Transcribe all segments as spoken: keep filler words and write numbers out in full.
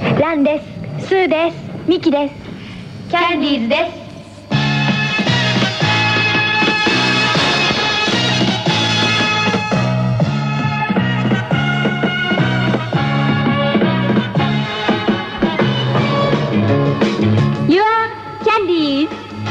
ランです。スーです。ミキです。キャンディーズです。Your Candies。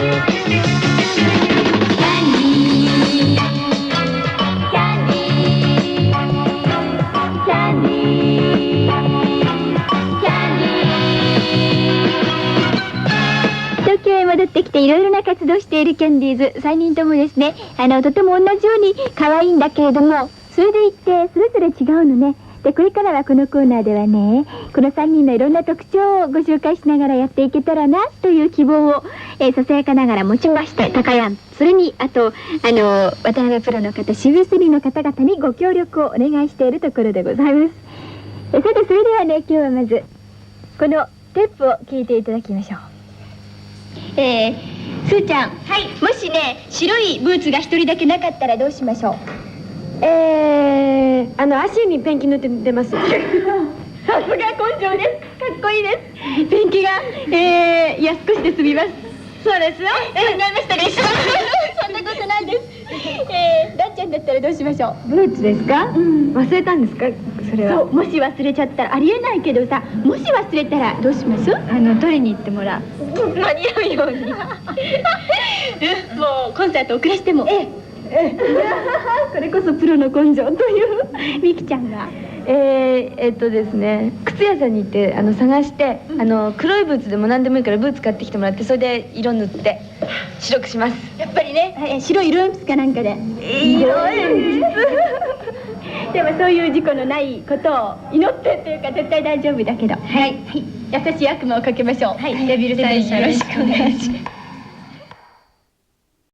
東京へ戻ってきていろいろな活動をしているキャンディーズさんにんともですね、あのとても同じように可愛いんだけれども、それでいてそれぞれ違うのね。でこれからはこのコーナーではね、このさんにんのいろんな特徴をご紹介しながらやっていけたらなという希望を、えー、ささやかながら持ちまして、高谷、それにあとあの渡辺プロの方、渋スリの方々にご協力をお願いしているところでございます。えさてそれではね、今日はまずこのテープを聞いていただきましょう。えー、すーちゃん、はい、もしね白いブーツが一人だけなかったらどうしましょう？ えー、あの足にペンキ塗って出ます。さすが根性です。かっこいいです。ペンキが、えー、いや少しで済みます。そうですよ。考えましたね。そんなことないです。えー、ランちゃんだったらどうしましょう？ ブーツですか？うん、忘れたんですか？それは。 そう、もし忘れちゃったらありえないけどさ、もし忘れたらどうします？ あの取りに行ってもらう。 間に合うように。もうコンサート遅らしても。ええ。これこそプロの根性というミキちゃんが。 えー、えっとですね、靴屋さんに行ってあの探して、うん、あの黒いブーツでも何でもいいからブーツ買ってきてもらって、それで色塗って白くします。 やっぱりね、はい、白い色鉛筆かなんかで。 色鉛筆。 でもそういう事故のないことを祈ってっていうか絶対大丈夫だけど、はい、はい、優しい悪魔をかけましょう。はい、デビルサインよろしくお願いします。